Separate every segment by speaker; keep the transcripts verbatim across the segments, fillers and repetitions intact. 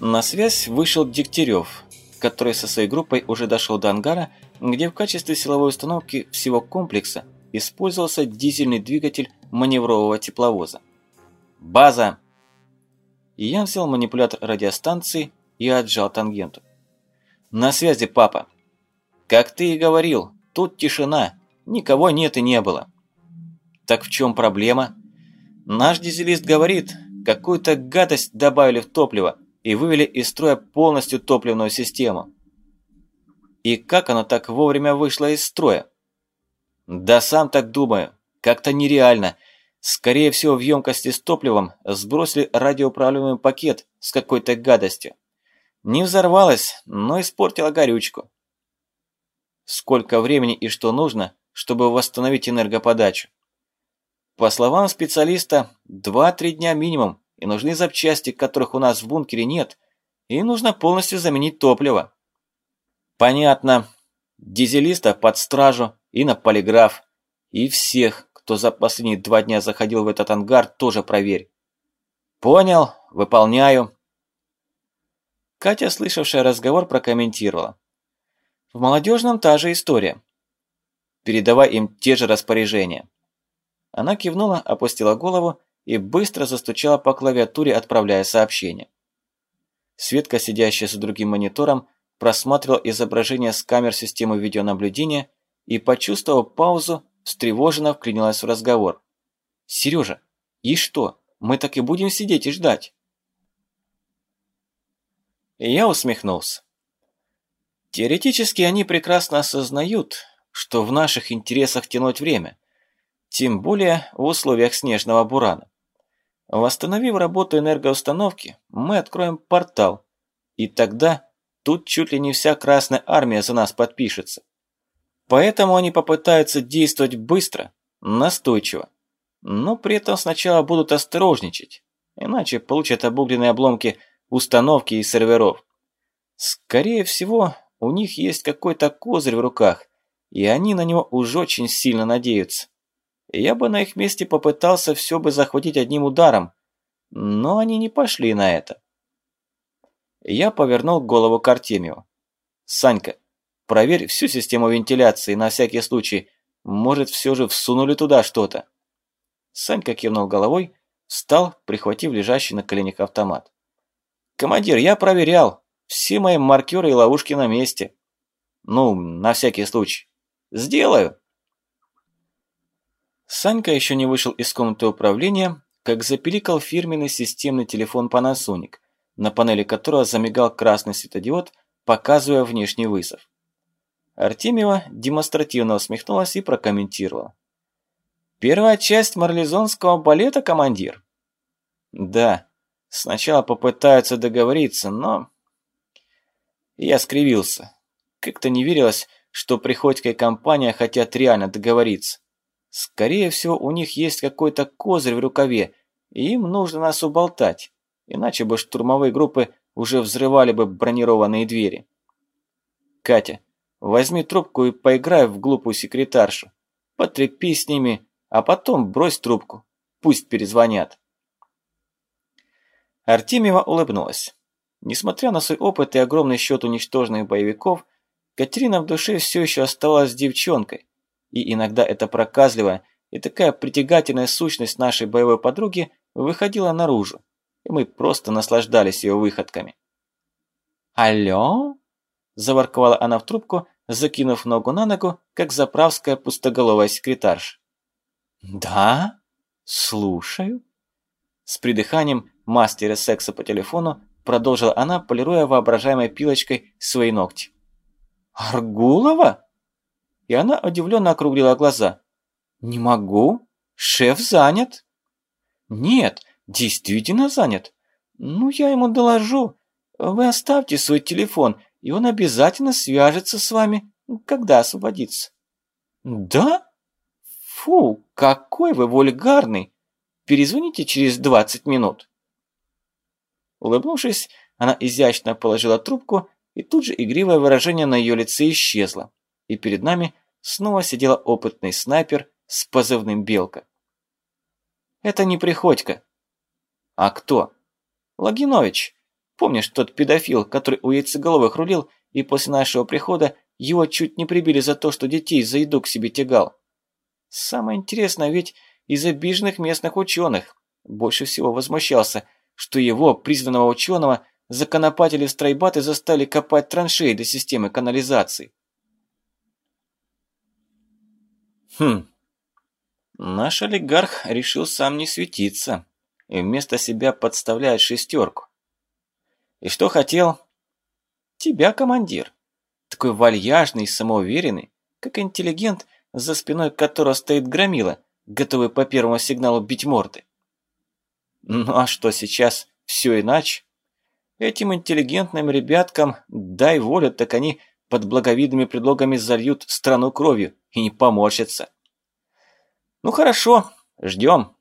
Speaker 1: На связь вышел Дегтярев, который со своей группой уже дошел до ангара, где в качестве силовой установки всего комплекса использовался дизельный двигатель маневрового тепловоза. «База!» Ян взял манипулятор радиостанции и отжал тангенту. «На связи, папа!» «Как ты и говорил, тут тишина, никого нет и не было». «Так в чем проблема?» «Наш дизелист говорит, какую-то гадость добавили в топливо и вывели из строя полностью топливную систему». «И как оно так вовремя вышло из строя?» «Да сам так думаю, как-то нереально. Скорее всего, в емкости с топливом сбросили радиоуправляемый пакет с какой-то гадостью. Не взорвалось, но испортило горючку». «Сколько времени и что нужно, чтобы восстановить энергоподачу?» «По словам специалиста, два-три дня минимум, и нужны запчасти, которых у нас в бункере нет, и нужно полностью заменить топливо». «Понятно. Дизелиста под стражу и на полиграф. И всех, кто за последние два дня заходил в этот ангар, тоже проверь». «Понял, выполняю». Катя, слышавшая разговор, прокомментировала. «В молодежном та же история. Передавай им те же распоряжения». Она кивнула, опустила голову и быстро застучала по клавиатуре, отправляя сообщение. Светка, сидящая за другим монитором, просматривал изображение с камер системы видеонаблюдения и, почувствовав паузу, встревоженно вклинилась в разговор. «Сережа, и что, мы так и будем сидеть и ждать?» Я усмехнулся. Теоретически они прекрасно осознают, что в наших интересах тянуть время, тем более в условиях снежного бурана. Восстановив работу энергоустановки, мы откроем портал, и тогда тут чуть ли не вся Красная Армия за нас подпишется. Поэтому они попытаются действовать быстро, настойчиво, но при этом сначала будут осторожничать, иначе получат обугленные обломки установки и серверов. Скорее всего, у них есть какой-то козырь в руках, и они на него уж очень сильно надеются. Я бы на их месте попытался все бы захватить одним ударом, но они не пошли на это. Я повернул голову к Артемьеву. «Санька, проверь всю систему вентиляции на всякий случай. Может, все же всунули туда что-то». Санька кивнул головой, встал, прихватив лежащий на коленях автомат. «Командир, я проверял. Все мои маркеры и ловушки на месте. Ну, на всякий случай. Сделаю». Санька еще не вышел из комнаты управления, как запиликал фирменный системный телефон Panasonic, на панели которого замигал красный светодиод, показывая внешний вызов. Артемьева демонстративно усмехнулась и прокомментировала. «Первая часть марлезонского балета, командир?» «Да, сначала попытаются договориться, но...» Я скривился. Как-то не верилось, что Приходько и компания хотят реально договориться. Скорее всего, у них есть какой-то козырь в рукаве, и им нужно нас уболтать, иначе бы штурмовые группы уже взрывали бы бронированные двери. «Катя, возьми трубку и поиграй в глупую секретаршу. Потрепи с ними, а потом брось трубку. Пусть перезвонят». Артемьева улыбнулась. Несмотря на свой опыт и огромный счет уничтоженных боевиков, Катерина в душе все еще оставалась девчонкой, и иногда эта проказливая и такая притягательная сущность нашей боевой подруги выходила наружу, и мы просто наслаждались ее выходками. «Алло?» – заворковала она в трубку, закинув ногу на ногу, как заправская пустоголовая секретарша. «Да? Слушаю». С придыханием мастера секса по телефону продолжила она, полируя воображаемой пилочкой свои ногти. «Аргулова?» И она удивленно округлила глаза. «Не могу. Шеф занят». «Нет, действительно занят. Ну, я ему доложу. Вы оставьте свой телефон, и он обязательно свяжется с вами, когда освободится». «Да? Фу, какой вы вульгарный. Перезвоните через двадцать минут». Улыбнувшись, она изящно положила трубку, и тут же игривое выражение на ее лице исчезло, и перед нами снова сидела опытный снайпер с позывным «Белка». «Это не Приходько». «А кто?» «Логинович. Помнишь тот педофил, который у яйцеголовых рулил, и после нашего прихода его чуть не прибили за то, что детей за еду к себе тягал? Самое интересное, ведь из обиженных местных ученых больше всего возмущался, что его, признанного ученого, законопатели стройбаты заставили копать траншеи для системы канализации. Хм. Наш олигарх решил сам не светиться и вместо себя подставляет шестерку. И что хотел? Тебя, командир. Такой вальяжный и самоуверенный, как интеллигент, за спиной которого стоит громила, готовый по первому сигналу бить морды. Ну а что сейчас? Все иначе. Этим интеллигентным ребяткам дай волю, так они под благовидными предлогами зальют страну кровью и не поморщатся. Ну хорошо, ждем.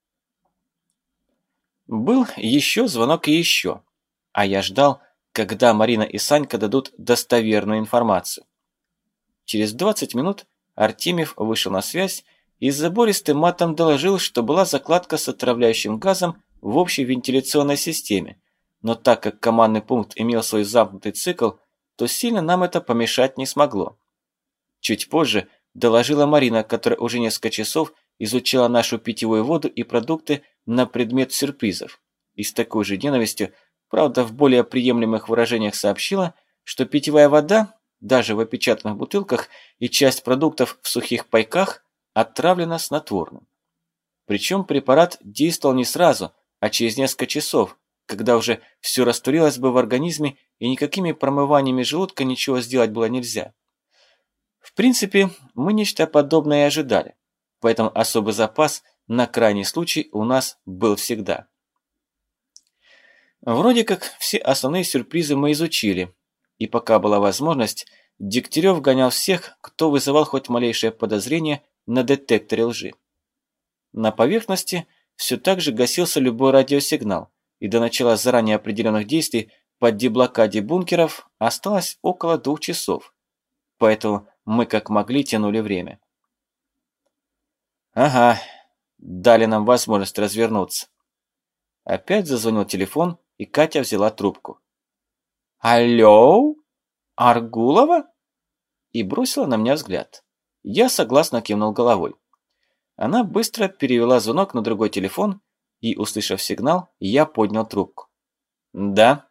Speaker 1: Был еще звонок и еще, а я ждал, когда Марина и Санька дадут достоверную информацию. Через двадцать минут Артемьев вышел на связь и с забористым матом доложил, что была закладка с отравляющим газом в общей вентиляционной системе, но так как командный пункт имел свой замкнутый цикл, то сильно нам это помешать не смогло. Чуть позже доложила Марина, которая уже несколько часов изучала нашу питьевую воду и продукты на предмет сюрпризов, и с такой же ненавистью, правда в более приемлемых выражениях сообщила, что питьевая вода, даже в опечатанных бутылках, и часть продуктов в сухих пайках отравлена снотворным. Причем препарат действовал не сразу, а через несколько часов, когда уже все растворилось бы в организме и никакими промываниями желудка ничего сделать было нельзя. В принципе, мы нечто подобное и ожидали, поэтому особый запас на крайний случай у нас был всегда. Вроде как все основные сюрпризы мы изучили, и пока была возможность, Дегтярев гонял всех, кто вызывал хоть малейшее подозрение на детекторе лжи. На поверхности все так же гасился любой радиосигнал, и до начала заранее определенных действий по деблокаде бункеров осталось около двух часов, поэтому мы как могли тянули время. Ага, дали нам возможность развернуться. Опять зазвонил телефон, и Катя взяла трубку. «Алло? Аргулова?» И бросила на меня взгляд. Я согласно кивнул головой. Она быстро перевела звонок на другой телефон, и, услышав сигнал, я поднял трубку. «Да».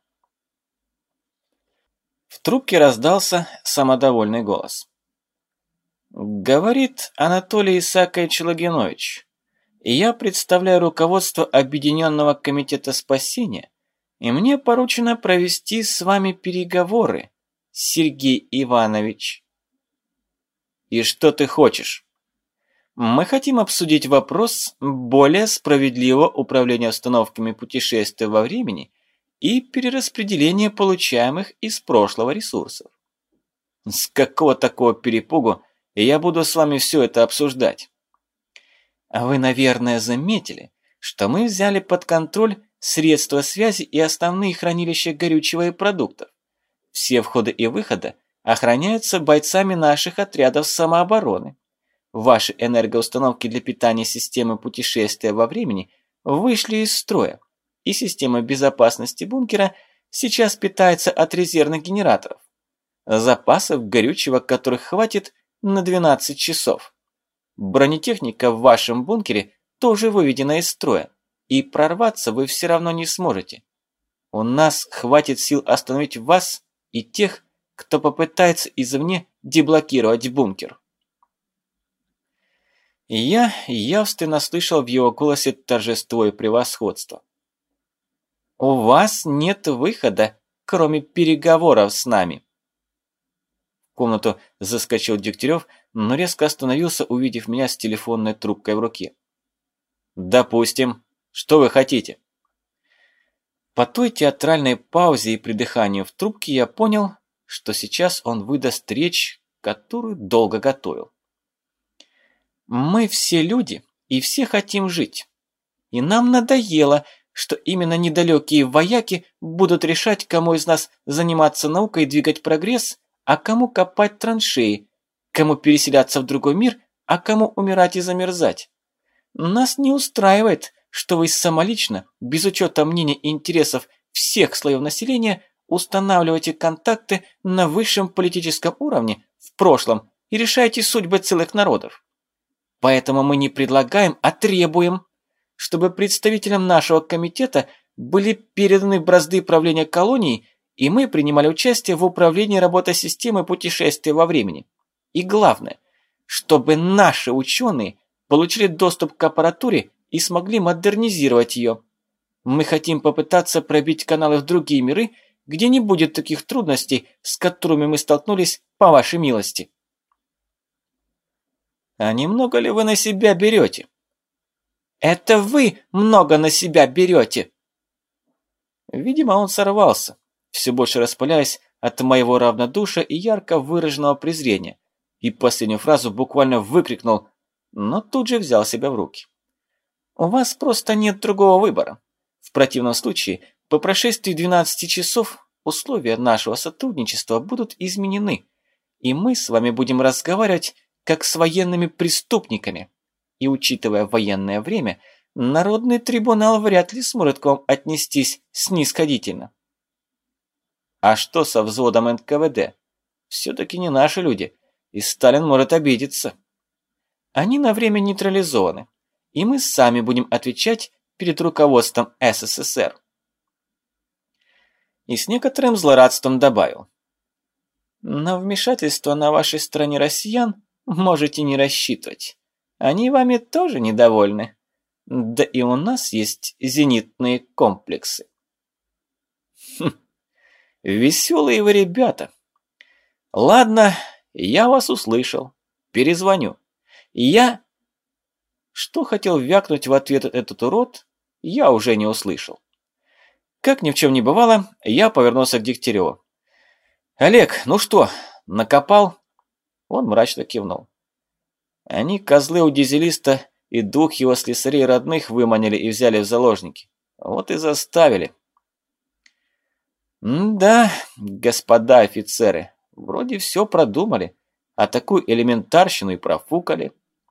Speaker 1: В трубке раздался самодовольный голос. «Говорит Анатолий Исаакович Логинович, я представляю руководство Объединенного комитета спасения, и мне поручено провести с вами переговоры, Сергей Иванович». «И что ты хочешь?» «Мы хотим обсудить вопрос более справедливого управления установками путешествия во времени и перераспределения получаемых из прошлого ресурсов». «С какого такого перепугу я буду с вами все это обсуждать?» «Вы, наверное, заметили, что мы взяли под контроль средства связи и основные хранилища горючего и продуктов. Все входы и выходы охраняются бойцами наших отрядов самообороны. Ваши энергоустановки для питания системы путешествия во времени вышли из строя, и система безопасности бункера сейчас питается от резервных генераторов. Запасов горючего, которых хватит на двенадцать часов. Бронетехника в вашем бункере тоже выведена из строя, и прорваться вы все равно не сможете. У нас хватит сил остановить вас и тех, кто попытается извне деблокировать бункер». И я явственно слышал в его голосе торжество и превосходство. «У вас нет выхода, кроме переговоров с нами». В комнату заскочил Дегтярев, но резко остановился, увидев меня с телефонной трубкой в руке. «Допустим. Что вы хотите?» По той театральной паузе и придыханию в трубке я понял, что сейчас он выдаст речь, которую долго готовил. «Мы все люди и все хотим жить. И нам надоело, что именно недалекие вояки будут решать, кому из нас заниматься наукой и двигать прогресс, а кому копать траншеи, кому переселяться в другой мир, а кому умирать и замерзать. Нас не устраивает, что вы самолично, без учета мнений и интересов всех слоев населения, устанавливайте контакты на высшем политическом уровне в прошлом и решайте судьбы целых народов. Поэтому мы не предлагаем, а требуем, чтобы представителям нашего комитета были переданы бразды правления колонией, и мы принимали участие в управлении работой системы путешествия во времени. И главное, чтобы наши ученые получили доступ к аппаратуре и смогли модернизировать ее. Мы хотим попытаться пробить каналы в другие миры, где не будет таких трудностей, с которыми мы столкнулись, по вашей милости. А немного ли вы на себя берете? Это вы много на себя берете. Видимо, он сорвался, все больше распаляясь от моего равнодушия и ярко выраженного презрения, и последнюю фразу буквально выкрикнул, но тут же взял себя в руки. У вас просто нет другого выбора. В противном случае, по прошествии двенадцати часов, условия нашего сотрудничества будут изменены, и мы с вами будем разговаривать как с военными преступниками. И учитывая военное время, Народный трибунал вряд ли сможет к вам отнестись снисходительно. А что со взводом эн ка вэ дэ? Все-таки не наши люди, и Сталин может обидеться. Они на время нейтрализованы, и мы сами будем отвечать перед руководством эс эс эс эр. И с некоторым злорадством добавил. На вмешательство на вашей стороне россиян можете не рассчитывать. Они вами тоже недовольны. Да и у нас есть зенитные комплексы. Хм, веселые вы ребята. Ладно, я вас услышал. Перезвоню. Я... Что хотел вякнуть в ответ этот урод, я уже не услышал. Как ни в чем не бывало, я повернулся к Дегтяреву. «Олег, ну что, накопал?» Он мрачно кивнул. Они, козлы, у дизелиста и двух его слесарей родных выманили и взяли в заложники. Вот и заставили. М-да, господа офицеры, вроде все продумали, а такую элементарщину и профукали.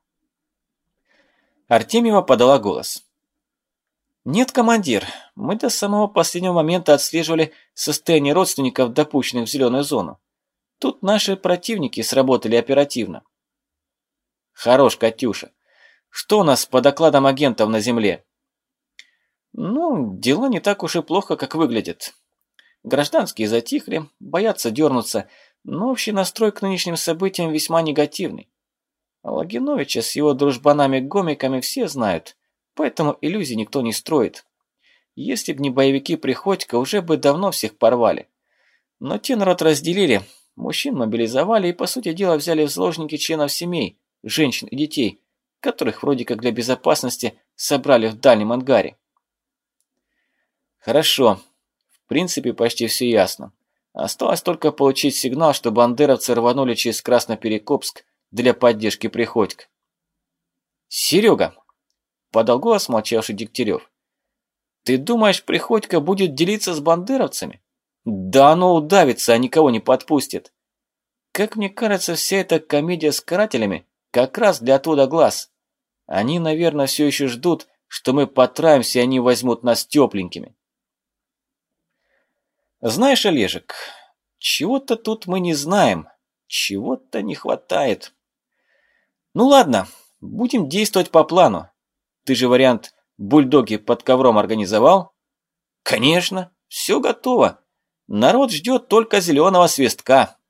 Speaker 1: Артемьева подала голос. «Нет, командир, мы до самого последнего момента отслеживали состояние родственников, допущенных в зеленую зону. Тут наши противники сработали оперативно». «Хорош, Катюша. Что у нас по докладам агентов на земле?» «Ну, дела не так уж и плохо, как выглядят. Гражданские затихли, боятся дернуться, но общий настрой к нынешним событиям весьма негативный. Логиновича с его дружбанами-гомиками все знают, поэтому иллюзий никто не строит. Если б не боевики Приходько, уже бы давно всех порвали. Но те народ разделили, мужчин мобилизовали и, по сути дела, взяли в заложники членов семей, женщин и детей, которых вроде как для безопасности собрали в дальнем ангаре. Хорошо. В принципе, почти все ясно. Осталось только получить сигнал, что бандеровцы рванули через Красноперекопск для поддержки Приходько. «Серега!» – подал голос молчавший Дегтярев. «Ты думаешь, Приходько будет делиться с бандеровцами? Да оно удавится, а никого не подпустит. Как мне кажется, вся эта комедия с карателями как раз для отвода глаз. Они, наверное, все еще ждут, что мы потраимся, и они возьмут нас тепленькими». «Знаешь, Олежек, чего-то тут мы не знаем, чего-то не хватает. Ну ладно, будем действовать по плану. Ты же вариант бульдоги под ковром организовал?» «Конечно, все готово. Народ ждет только зеленого свистка».